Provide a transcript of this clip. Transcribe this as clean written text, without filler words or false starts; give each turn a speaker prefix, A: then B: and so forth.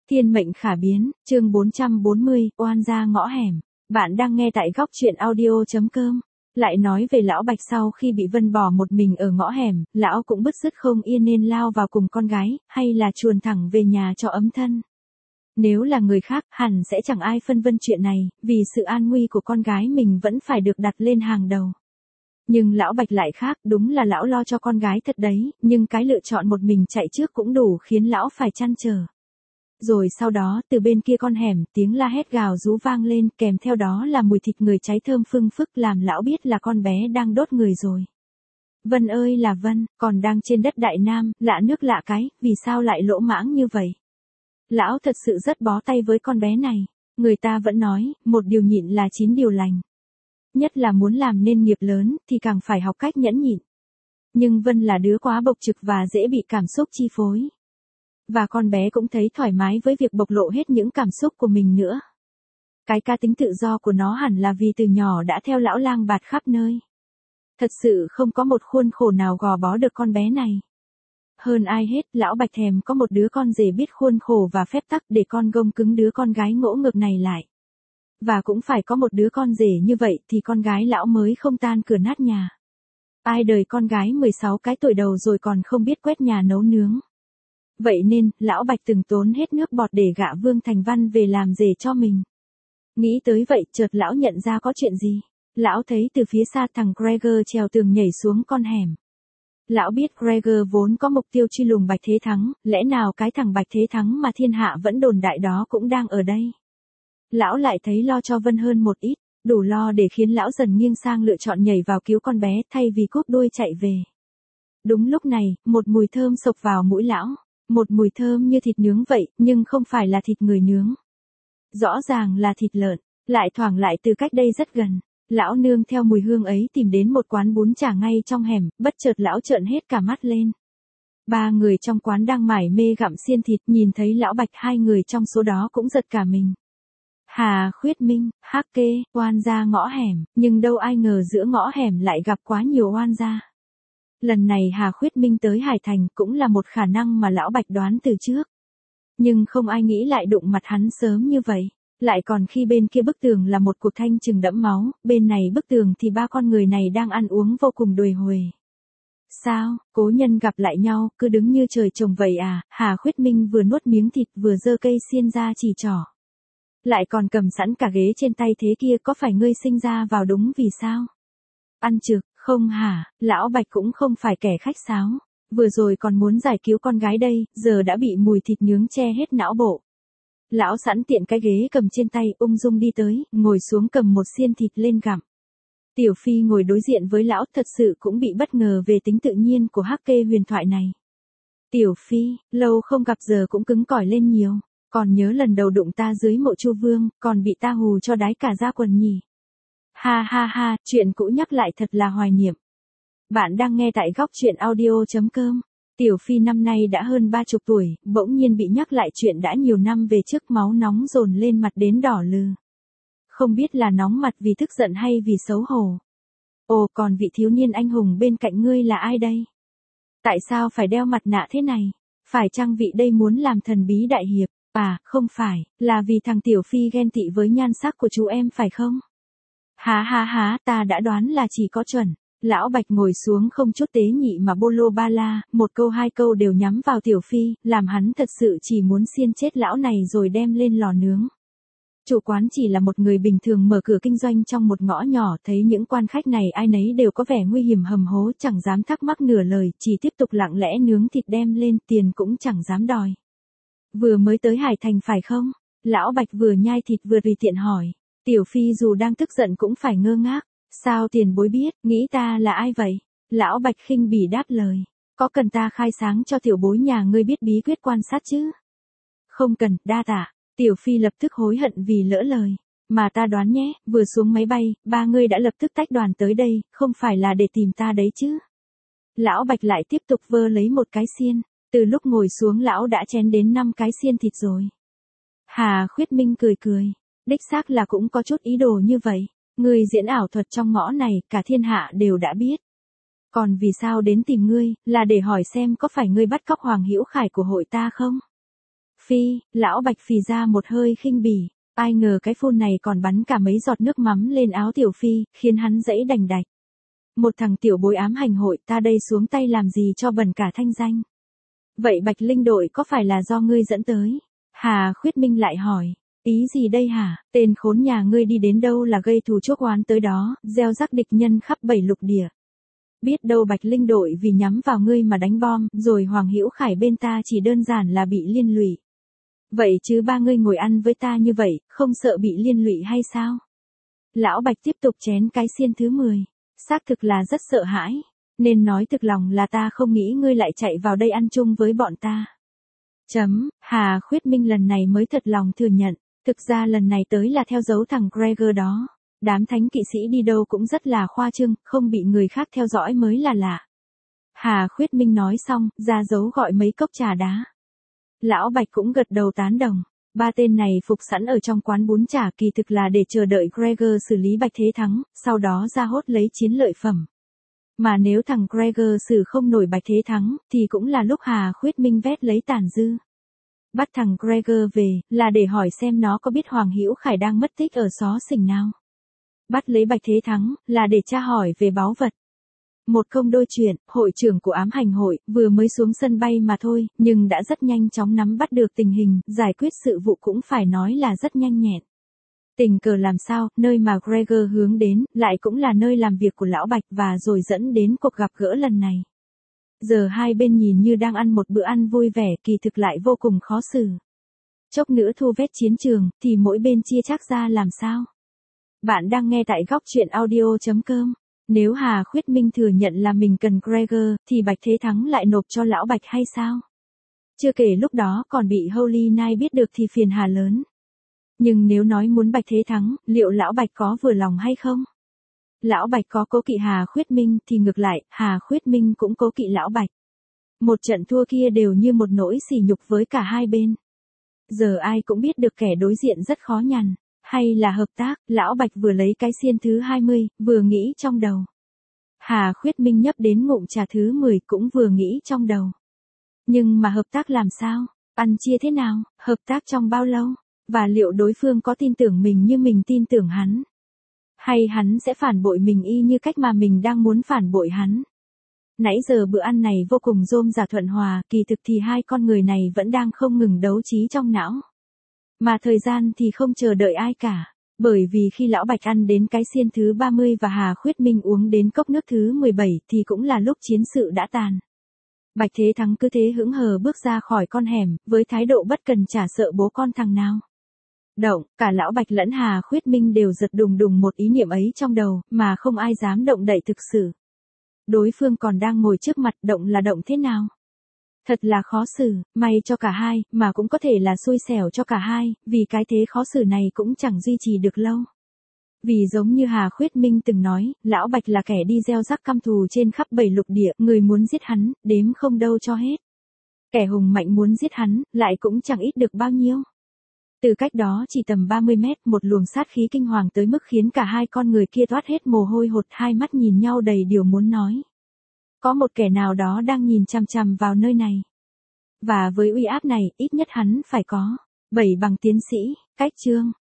A: Thiên mệnh khả biến, chương 440, oan gia ngõ hẻm. Bạn đang nghe tại góc truyện audio.com. Lại nói về lão Bạch sau khi bị Vân bỏ một mình ở ngõ hẻm, lão cũng bứt rứt không yên nên lao vào cùng con gái, hay là chuồn thẳng về nhà cho ấm thân. Nếu là người khác, hẳn sẽ chẳng ai phân vân chuyện này, vì sự an nguy của con gái mình vẫn phải được đặt lên hàng đầu. Nhưng lão Bạch lại khác, đúng là lão lo cho con gái thật đấy, nhưng cái lựa chọn một mình chạy trước cũng đủ khiến lão phải trăn trở. Rồi sau đó, từ bên kia con hẻm, tiếng la hét gào rú vang lên, kèm theo đó là mùi thịt người cháy thơm phưng phức làm lão biết là con bé đang đốt người rồi. Vân ơi là Vân, còn đang trên đất Đại Nam, lạ nước lạ cái, vì sao lại lỗ mãng như vậy? Lão thật sự rất bó tay với con bé này. Người ta vẫn nói, một điều nhịn là 9 điều lành. Nhất là muốn làm nên nghiệp lớn, thì càng phải học cách nhẫn nhịn. Nhưng Vân là đứa quá bộc trực và dễ bị cảm xúc chi phối. Và con bé cũng thấy thoải mái với việc bộc lộ hết những cảm xúc của mình nữa. Cái cá tính tự do của nó hẳn là vì từ nhỏ đã theo lão lang bạt khắp nơi. Thật sự không có một khuôn khổ nào gò bó được con bé này. Hơn ai hết, lão Bạch thèm có một đứa con rể biết khuôn khổ và phép tắc để con gông cứng đứa con gái ngỗ ngược này lại. Và cũng phải có một đứa con rể như vậy thì con gái lão mới không tan cửa nát nhà. Ai đời con gái 16 cái tuổi đầu rồi còn không biết quét nhà nấu nướng. Vậy nên, lão Bạch từng tốn hết nước bọt để gạ Vương Thành Văn về làm rể cho mình. Nghĩ tới vậy, chợt lão nhận ra có chuyện gì. Lão thấy từ phía xa thằng Gregor trèo tường nhảy xuống con hẻm. Lão biết Gregor vốn có mục tiêu truy lùng Bạch Thế Thắng, lẽ nào cái thằng Bạch Thế Thắng mà thiên hạ vẫn đồn đại đó cũng đang ở đây. Lão lại thấy lo cho Vân hơn một ít, đủ lo để khiến lão dần nghiêng sang lựa chọn nhảy vào cứu con bé thay vì cúp đuôi chạy về. Đúng lúc này, một mùi thơm xộc vào mũi lão. Một mùi thơm như thịt nướng vậy, nhưng không phải là thịt người nướng. Rõ ràng là thịt lợn, lại thoảng lại từ cách đây rất gần. Lão nương theo mùi hương ấy tìm đến một quán bún chả ngay trong hẻm, bất chợt lão trợn hết cả mắt lên. 3 người trong quán đang mải mê gặm xiên thịt, nhìn thấy lão Bạch, 2 người trong số đó cũng giật cả mình. Hà Khuyết Minh, Hắc Kê, oan gia ngõ hẻm, nhưng đâu ai ngờ giữa ngõ hẻm lại gặp quá nhiều oan gia. Lần này Hà Khuyết Minh tới Hải Thành cũng là một khả năng mà lão Bạch đoán từ trước. Nhưng không ai nghĩ lại đụng mặt hắn sớm như vậy. Lại còn khi bên kia bức tường là một cuộc thanh trừng đẫm máu, bên này bức tường thì 3 con người này đang ăn uống vô cùng đồi huề. Sao, cố nhân gặp lại nhau, cứ đứng như trời trồng vậy à? Hà Khuyết Minh vừa nuốt miếng thịt vừa giơ cây xiên ra chỉ trỏ. Lại còn cầm sẵn cả ghế trên tay thế kia, có phải ngươi sinh ra vào đúng vì sao? Ăn trực, không hả, lão Bạch cũng không phải kẻ khách sáo. Vừa rồi còn muốn giải cứu con gái đây, giờ đã bị mùi thịt nướng che hết não bộ. Lão sẵn tiện cái ghế cầm trên tay, ung dung đi tới, ngồi xuống cầm một xiên thịt lên gặm. Tiểu Phi ngồi đối diện với lão thật sự cũng bị bất ngờ về tính tự nhiên của Hắc Kê huyền thoại này. Tiểu Phi, lâu không gặp giờ cũng cứng cỏi lên nhiều. Còn nhớ lần đầu đụng ta dưới mộ Chu Vương, còn bị ta hù cho đái cả da quần nhỉ. Ha ha ha, chuyện cũ nhắc lại thật là hoài niệm. Bạn đang nghe tại góc truyện audio.com. Tiểu Phi năm nay đã hơn 30 tuổi, bỗng nhiên bị nhắc lại chuyện đã nhiều năm về trước, máu nóng dồn lên mặt đến đỏ lừ. Không biết là nóng mặt vì tức giận hay vì xấu hổ. Ồ, còn vị thiếu niên anh hùng bên cạnh ngươi là ai đây? Tại sao phải đeo mặt nạ thế này? Phải chăng vị đây muốn làm thần bí đại hiệp? À, không phải, là vì thằng Tiểu Phi ghen tị với nhan sắc của chú em phải không? Há há há, ta đã đoán là chỉ có chuẩn. Lão Bạch ngồi xuống không chút tế nhị mà bô lô ba la, một câu hai câu đều nhắm vào Tiểu Phi, làm hắn thật sự chỉ muốn xiên chết lão này rồi đem lên lò nướng. Chủ quán chỉ là một người bình thường mở cửa kinh doanh trong một ngõ nhỏ, thấy những quan khách này ai nấy đều có vẻ nguy hiểm hầm hố, chẳng dám thắc mắc nửa lời, chỉ tiếp tục lặng lẽ nướng thịt đem lên, tiền cũng chẳng dám đòi. Vừa mới tới Hải Thành phải không? Lão Bạch vừa nhai thịt vừa tùy tiện hỏi. Tiểu Phi dù đang tức giận cũng phải ngơ ngác. Sao tiền bối biết, nghĩ ta là ai vậy? Lão Bạch khinh bỉ đáp lời. Có cần ta khai sáng cho tiểu bối nhà ngươi biết bí quyết quan sát chứ? Không cần, đa tạ. Tiểu Phi lập tức hối hận vì lỡ lời. Mà ta đoán nhé, vừa xuống máy bay, 3 ngươi đã lập tức tách đoàn tới đây, không phải là để tìm ta đấy chứ? Lão Bạch lại tiếp tục vơ lấy một cái xiên. Từ lúc ngồi xuống lão đã chén đến 5 cái xiên thịt rồi. Hà Khuyết Minh cười cười. Đích xác là cũng có chút ý đồ như vậy. Ngươi diễn ảo thuật trong ngõ này, cả thiên hạ đều đã biết. Còn vì sao đến tìm ngươi, là để hỏi xem có phải ngươi bắt cóc Hoàng Hữu Khải của hội ta không? Phi, lão Bạch phì ra một hơi khinh bỉ, ai ngờ cái phun này còn bắn cả mấy giọt nước mắm lên áo Tiểu Phi, khiến hắn dẫy đành đạch. Một thằng tiểu bối ám hành hội, ta đây xuống tay làm gì cho bẩn cả thanh danh. Vậy Bạch Linh đội có phải là do ngươi dẫn tới? Hà Khuyết Minh lại hỏi, ý gì đây hả, tên khốn nhà ngươi đi đến đâu là gây thù chuốc oán tới đó, gieo rắc địch nhân khắp 7 lục địa. Biết đâu Bạch Linh đội vì nhắm vào ngươi mà đánh bom, rồi Hoàng Hữu Khải bên ta chỉ đơn giản là bị liên lụy. Vậy chứ ba ngươi ngồi ăn với ta như vậy, không sợ bị liên lụy hay sao? Lão Bạch tiếp tục chén cái xiên thứ 10. Xác thực là rất sợ hãi. Nên nói thực lòng là ta không nghĩ ngươi lại chạy vào đây ăn chung với bọn ta. Hà Khuyết Minh lần này mới thật lòng thừa nhận. Thực ra lần này tới là theo dấu thằng Gregor đó. Đám thánh kỵ sĩ đi đâu cũng rất là khoa trương, không bị người khác theo dõi mới là lạ. Hà Khuyết Minh nói xong, ra dấu gọi mấy cốc trà đá. Lão Bạch cũng gật đầu tán đồng. Ba tên này phục sẵn ở trong quán bún chả kỳ thực là để chờ đợi Gregor xử lý Bạch Thế Thắng, sau đó ra hốt lấy chiến lợi phẩm. Mà nếu thằng Gregor xử không nổi Bạch Thế Thắng, thì cũng là lúc Hà Khuyết Minh vét lấy tàn dư. Bắt thằng Gregor về, là để hỏi xem nó có biết Hoàng Hữu Khải đang mất tích ở xó xỉnh nào. Bắt lấy Bạch Thế Thắng, là để tra hỏi về báu vật. Một công đôi chuyện, hội trưởng của ám hành hội, vừa mới xuống sân bay mà thôi, nhưng đã rất nhanh chóng nắm bắt được tình hình, giải quyết sự vụ cũng phải nói là rất nhanh nhẹn. Tình cờ làm sao, nơi mà Gregor hướng đến, lại cũng là nơi làm việc của Lão Bạch và rồi dẫn đến cuộc gặp gỡ lần này. Giờ hai bên nhìn như đang ăn một bữa ăn vui vẻ, kỳ thực lại vô cùng khó xử. Chốc nữa thu vét chiến trường, thì mỗi bên chia chác ra làm sao? Bạn đang nghe tại góc truyện audio.com. Nếu Hà Khuyết Minh thừa nhận là mình cần Gregor, thì Bạch Thế Thắng lại nộp cho Lão Bạch hay sao? Chưa kể lúc đó còn bị Holy Knight biết được thì phiền hà lớn. Nhưng nếu nói muốn Bạch Thế Thắng, liệu Lão Bạch có vừa lòng hay không? Lão Bạch có cố kỵ Hà Khuyết Minh thì ngược lại, Hà Khuyết Minh cũng cố kỵ Lão Bạch. Một trận thua kia đều như một nỗi sỉ nhục với cả hai bên. Giờ ai cũng biết được kẻ đối diện rất khó nhằn. Hay là hợp tác, Lão Bạch vừa lấy cái xiên thứ 20, vừa nghĩ trong đầu. Hà Khuyết Minh nhấp đến ngụm trà thứ 10 cũng vừa nghĩ trong đầu. Nhưng mà hợp tác làm sao? Ăn chia thế nào? Hợp tác trong bao lâu? Và liệu đối phương có tin tưởng mình như mình tin tưởng hắn? Hay hắn sẽ phản bội mình y như cách mà mình đang muốn phản bội hắn? Nãy giờ bữa ăn này vô cùng rôm rả thuận hòa, kỳ thực thì hai con người này vẫn đang không ngừng đấu trí trong não. Mà thời gian thì không chờ đợi ai cả. Bởi vì khi Lão Bạch ăn đến cái xiên thứ 30 và Hà Khuyết Minh uống đến cốc nước thứ 17 thì cũng là lúc chiến sự đã tàn. Bạch Thế Thắng cứ thế hững hờ bước ra khỏi con hẻm, với thái độ bất cần chả sợ bố con thằng nào. Động, cả Lão Bạch lẫn Hà Khuyết Minh đều giật đùng đùng một ý niệm ấy trong đầu, mà không ai dám động đậy thực sự. Đối phương còn đang ngồi trước mặt, động là động thế nào? Thật là khó xử, may cho cả hai, mà cũng có thể là xui xẻo cho cả hai, vì cái thế khó xử này cũng chẳng duy trì được lâu. Vì giống như Hà Khuyết Minh từng nói, Lão Bạch là kẻ đi gieo rắc căm thù trên khắp 7 lục địa, người muốn giết hắn, đếm không đâu cho hết. Kẻ hùng mạnh muốn giết hắn, lại cũng chẳng ít được bao nhiêu. Từ cách đó chỉ tầm 30 mét, một luồng sát khí kinh hoàng tới mức khiến cả hai con người kia toát hết mồ hôi hột, hai mắt nhìn nhau đầy điều muốn nói. Có một kẻ nào đó đang nhìn chằm chằm vào nơi này. Và với uy áp này, ít nhất hắn phải có 7 bằng tiến sĩ, cách chương.